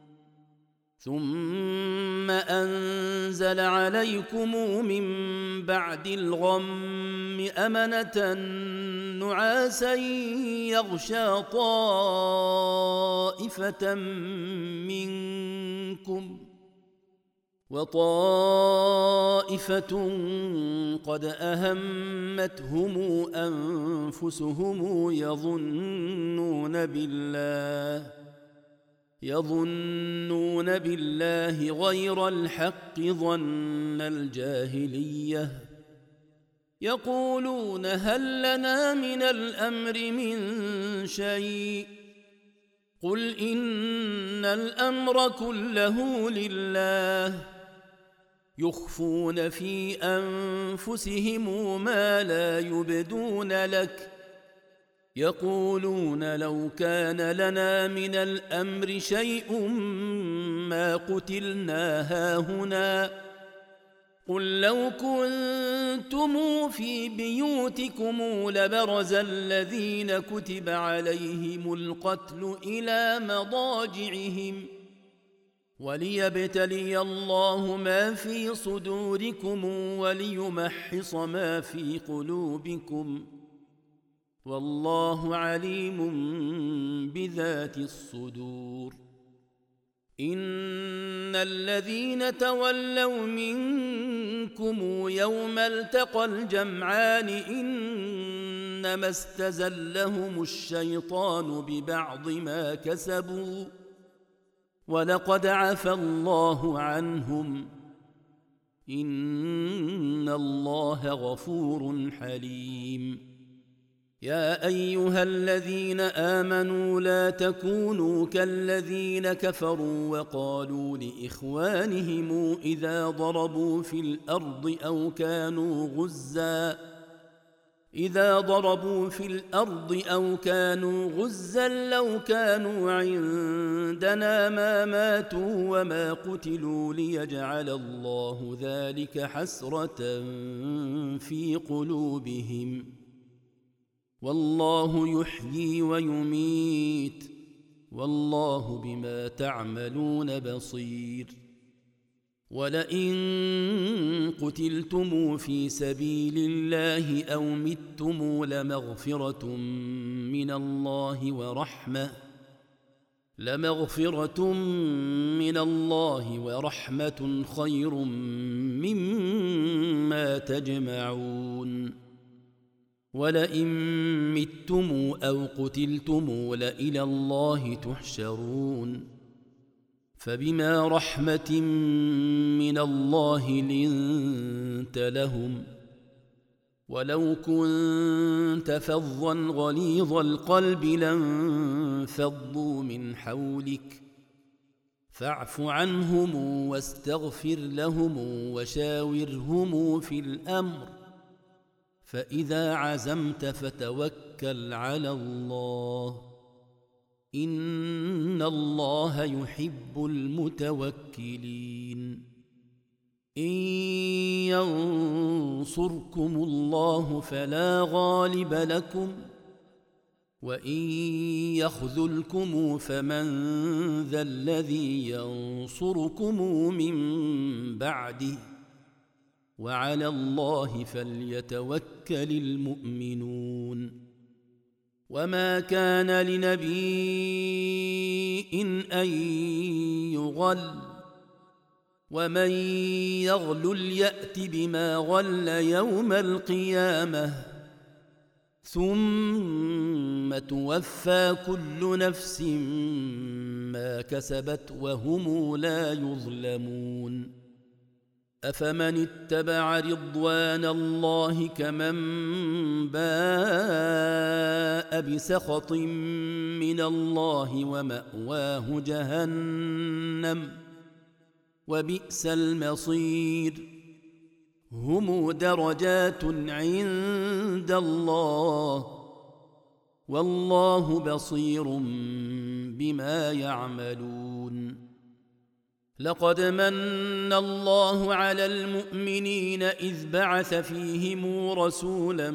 ثم أنزل عليكم من بعد الغم أمنة نعاسا يغشى طائفة منكم وطائفة قد أهمتهم أنفسهم يظنون بالله غير الحق ظن الجاهلية يقولون هل لنا من الأمر من شيء قل إن الأمر كله لله يخفون في أنفسهم ما لا يبدون لك يقولون لو كان لنا من الأمر شيء ما قتلنا هاهنا قل لو كنتم في بيوتكم لبرز الذين كتب عليهم القتل إلى مضاجعهم وليبتلي الله ما في صدوركم وليمحص ما في قلوبكم والله عليم بذات الصدور إن الذين تولوا منكم يوم التقى الجمعان إنما استزلهم الشيطان ببعض ما كسبوا ولقد عفى الله عنهم إن الله غفور حليم يا أيها الذين آمنوا لا تكونوا كالذين كفروا وقالوا لإخوانهم إذا ضربوا في الأرض أو كانوا غزا لو كانوا عندنا ما ماتوا وما قتلوا ليجعل الله ذلك حسرة في قلوبهم والله يحيي ويميت والله بما تعملون بصير ولئن قتلتم في سبيل الله أو متم لمغفرة من الله ورحمة خير مما تجمعون ولئن متم أو قتلتم لإلى الله تحشرون فبما رحمة من الله لنت لهم ولو كنت فظا غليظ القلب لانفضوا من حولك فاعف عنهم واستغفر لهم وشاورهم في الأمر فإذا عزمت فتوكل على الله إن الله يحب المتوكلين إن ينصركم الله فلا غالب لكم وإن يخذلكم فمن ذا الذي ينصركم من بعده وعلى الله فليتوكل المؤمنون وما كان لنبي أن يغل ومن يغلل يأت بما غل يوم القيامة ثم توفى كل نفس ما كسبت وهم لا يظلمون أفمن اتبع رضوان الله كمن باء بسخط من الله ومأواه جهنم وبئس المصير هم درجات عند الله والله بصير بما يعملون لقد من الله على المؤمنين إذ بعث فيهم رسولا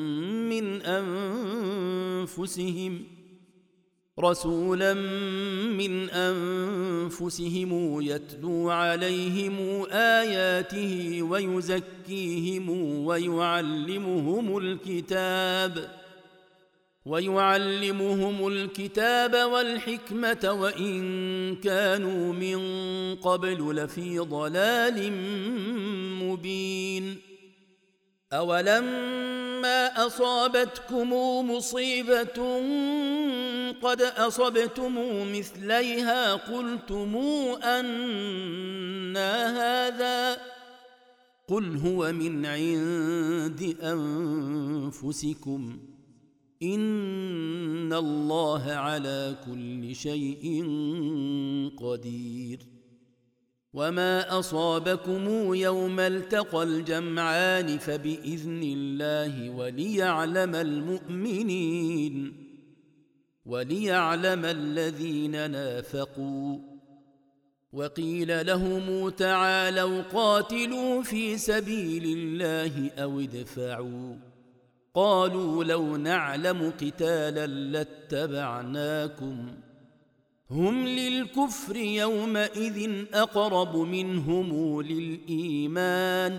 من أنفسهم يتلو عليهم آياته ويزكيهم ويعلمهم الكتاب والحكمة وإن كانوا من قبل لفي ضلال مبين أولما أصابتكم مصيبة قد أصبتم مثليها قلتم أنى هذا قل هو من عند أنفسكم إن الله على كل شيء قدير وما أصابكم يوم التقى الجمعان فبإذن الله وليعلم الذين نافقوا وقيل لهم تعالوا قاتلوا في سبيل الله أو ادفعوا قالوا لو نعلم قتالا لاتبعناكم هم للكفر يومئذ أقرب منهم للإيمان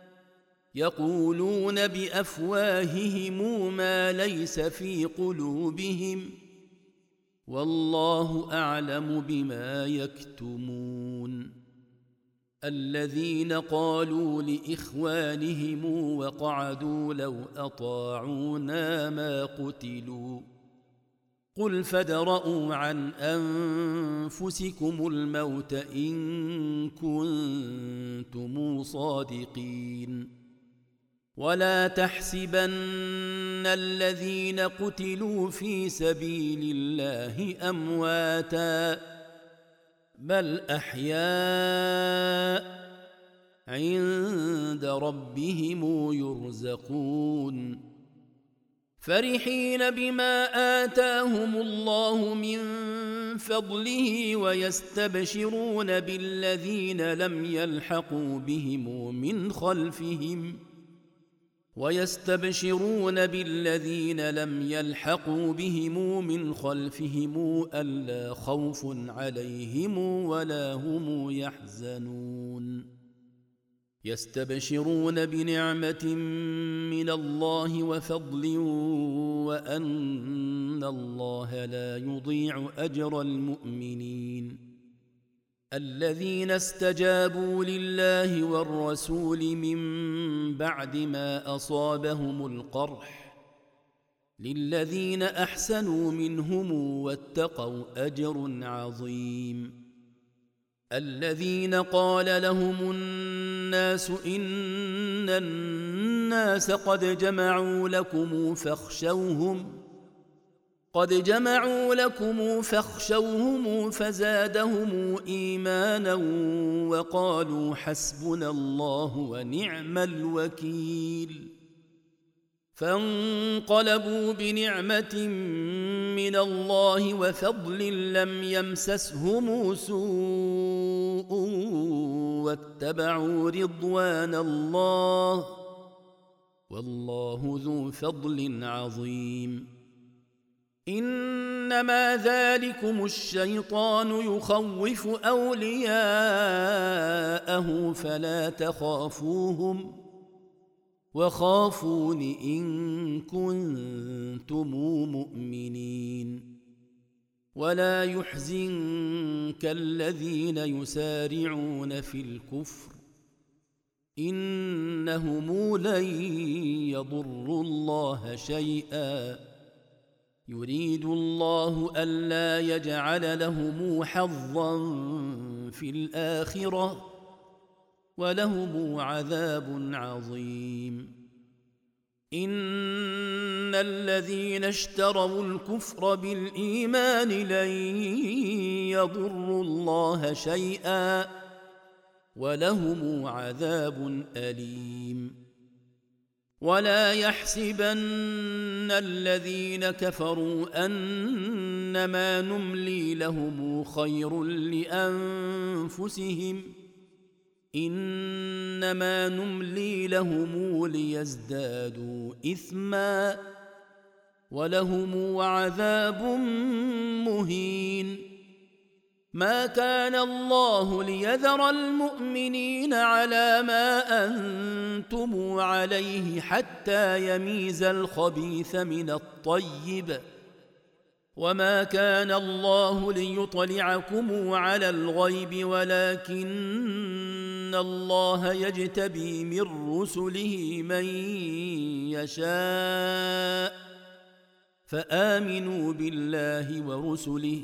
يقولون بأفواههم ما ليس في قلوبهم والله أعلم بما يكتمون الذين قالوا لإخوانهم وقعدوا لو أطاعونا ما قتلوا قل فادرءوا عن أنفسكم الموت إن كنتم صادقين ولا تحسبن الذين قتلوا في سبيل الله أمواتا بل أحياء عند ربهم يرزقون فرحين بما آتاهم الله من فضله ويستبشرون بالذين لم يلحقوا بهم من خلفهم ألا خوف عليهم ولا هم يحزنون يستبشرون بنعمة من الله وفضل وأن الله لا يضيع أجر المؤمنين الذين استجابوا لله والرسول من بعد ما أصابهم القرح للذين أحسنوا منهم واتقوا أجر عظيم الذين قال لهم الناس إن الناس قد جمعوا لكم فاخشوهم فزادهم إيمانا وقالوا حسبنا الله ونعم الوكيل فانقلبوا بنعمة من الله وفضل لم يمسسهم سوء واتبعوا رضوان الله والله ذو فضل عظيم إنما ذلكم الشيطان يخوف أولياءه فلا تخافوهم وخافون إن كنتم مؤمنين ولا يحزنك الذين يسارعون في الكفر إنهم لن يضروا الله شيئا يريد الله ألا يجعل لهم حظا في الآخرة ولهم عذاب عظيم إن الذين اشتروا الكفر بالإيمان لن يضروا الله شيئا ولهم عذاب أليم ولا يحسبن الذين كفروا أنما نملي لهم خير لأنفسهم إنما نملي لهم ليزدادوا إثما ولهم عذاب مهين ما كان الله ليذر المؤمنين على ما أنتم عليه حتى يميز الخبيث من الطيب وما كان الله ليطلعكم على الغيب ولكن الله يجتبي من رسله من يشاء فآمنوا بالله ورسله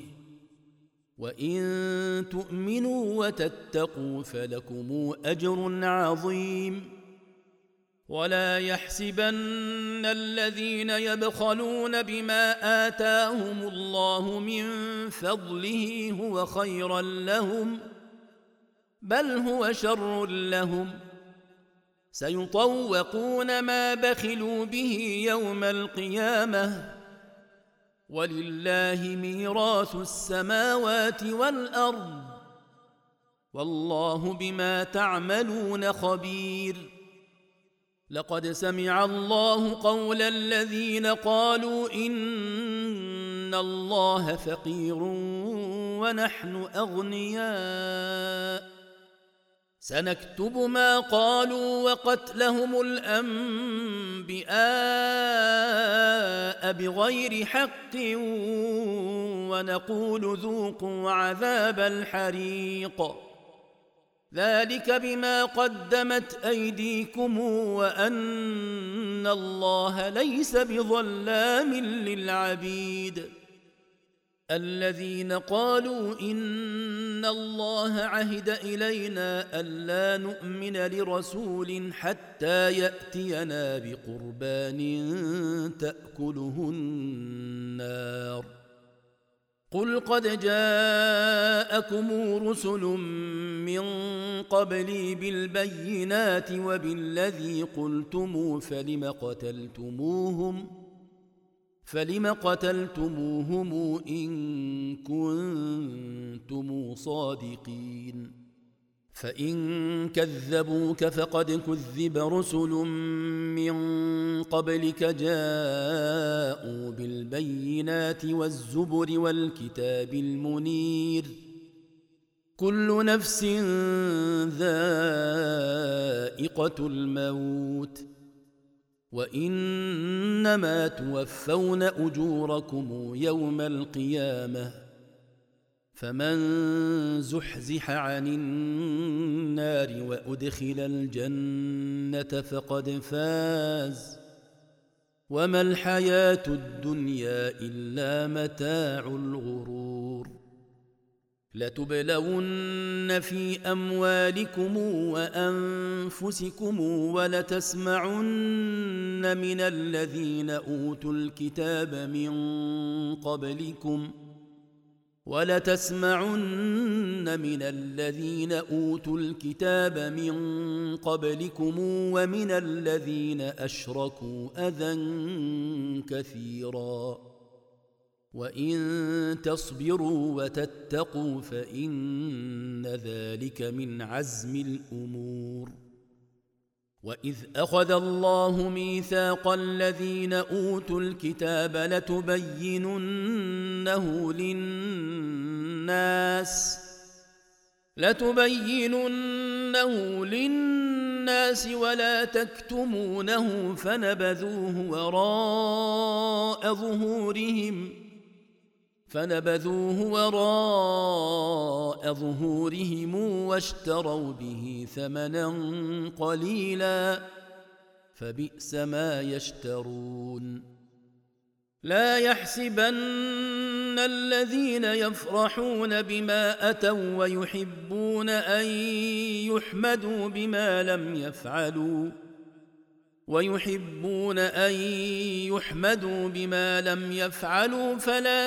وإن تؤمنوا وتتقوا فلكم أجر عظيم ولا يحسبن الذين يبخلون بما آتاهم الله من فضله هو خيرا لهم بل هو شر لهم سيطوقون ما بخلوا به يوم القيامة ولله ميراث السماوات والأرض والله بما تعملون خبير لقد سمع الله قول الذين قالوا إن الله فقير ونحن أغنياء سنكتب ما قالوا وقتلهم الأنبياء بغير حق ونقول ذوقوا عذاب الحريق ذلك بما قدمت أيديكم وأن الله ليس بظلام للعبيد الذين قالوا إن الله عهد إلينا ألا نؤمن لرسول حتى يأتينا بقربان تأكله النار قل قد جاءكم رسل من قبلي بالبينات وبالذي قلتم فلم قتلتموهم إن كنتم صادقين فإن كذبوك فقد كذب رسل من قبلك جاءوا بالبينات والزبر والكتاب المنير كل نفس ذائقة الموت وإنما توفون أجوركم يوم القيامة فمن زحزح عن النار وأدخل الجنة فقد فاز وما الحياة الدنيا إلا متاع الغرور لتبلون في أموالكم وأنفسكم ولتسمعن من الذين أوتوا الكتاب من قبلكم ومن الذين أشركوا أذى كثيرا وإن تصبروا وتتقوا فإن ذلك من عزم الأمور وإذ أخذ الله ميثاق الذين أوتوا الكتاب لتبيننه للناس ولا تكتمونه فنبذوه وراء ظهورهم واشتروا به ثمنا قليلا فبئس ما يشترون لا يحسبن الذين يفرحون بما أتوا ويحبون أن يحمدوا بما لم يفعلوا فلا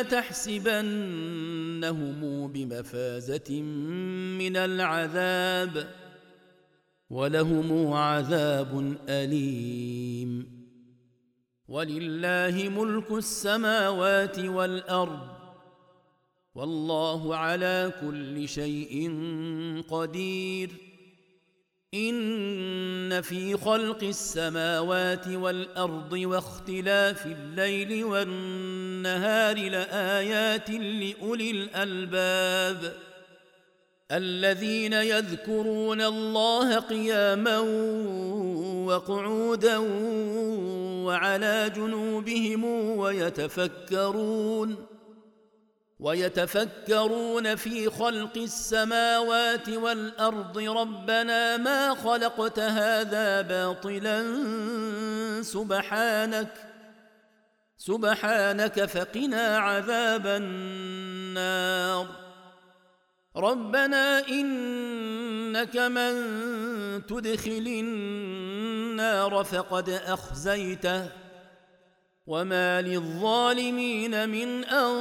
تحسبنهم بمفازة من العذاب ولهم عذاب أليم ولله ملك السماوات والأرض والله على كل شيء قدير إن في خلق السماوات والأرض واختلاف الليل والنهار لآيات لأولي الألباب الذين يذكرون الله قياما وقعودا وعلى جنوبهم ويتفكرون في خلق السماوات والأرض ربنا ما خلقت هذا باطلا سبحانك فقنا عذاب النار ربنا إنك من تدخل النار فقد أخزيته وما للظالمين من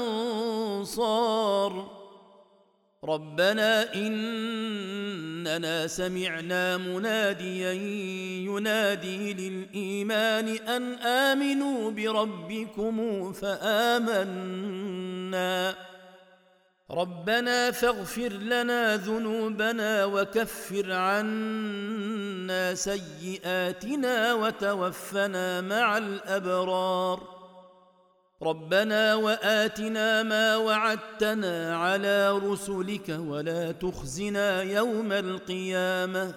أنصار ربنا إننا سمعنا مناديا ينادي للإيمان أن آمنوا بربكم فآمنا ربنا فاغفر لنا ذنوبنا وكفر عنا سيئاتنا وتوفنا مع الأبرار ربنا وآتنا ما وعدتنا على رسلك ولا تخزنا يوم القيامة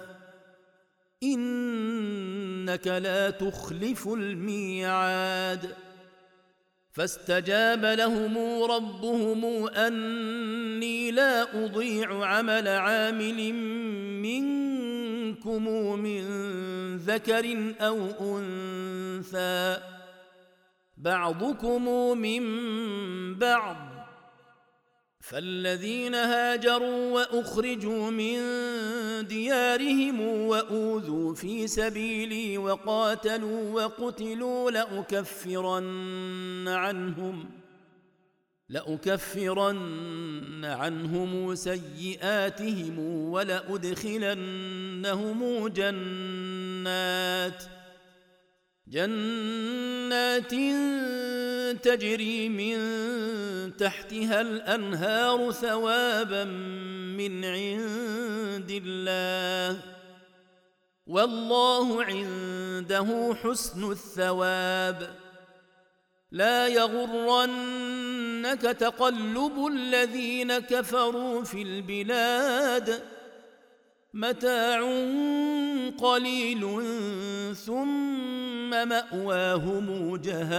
إنك لا تخلف الميعاد فاستجاب لهم ربهم أني لا أضيع عمل عامل منكم من ذكر أو أنثى بعضكم من بعض فالذين هاجروا وأخرجوا من ديارهم وأوذوا في سبيلي وقاتلوا وقتلوا لأكفرن عنهم سيئاتهم ولأدخلنهم جنات تجري من تحتها الأنهار ثوابا من عند الله والله عنده حسن الثواب. لا يغرنك تقلب الذين كفروا في البلاد متاع قليل ثم مأواهم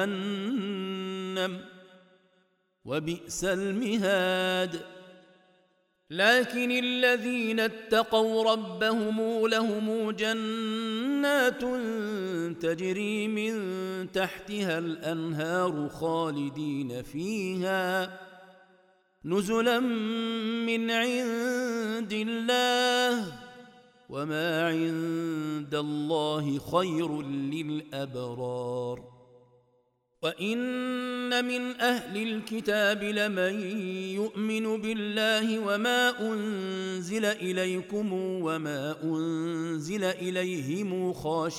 جهنم وبئس المهاد. لكن الذين اتقوا ربهم لهم جنات تجري من تحتها الأنهار خالدين فيها نزلا من عند الله وما عند الله خير للأبرار. وإن من أهل الكتاب لمن يؤمن بالله وما أنزل إليكم وما أنزل إليهم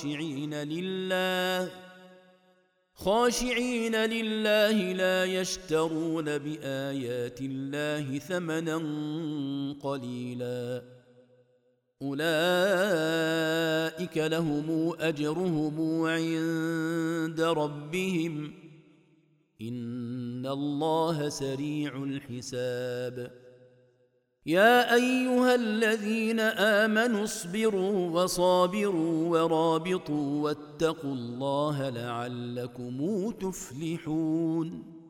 خاشعين لله لا يشترون بآيات الله ثمنا قليلا أولئك لهم أجرهم عند ربهم إن الله سريع الحساب. يا أيها الذين آمنوا اصبروا وصابروا ورابطوا واتقوا الله لعلكم تفلحون.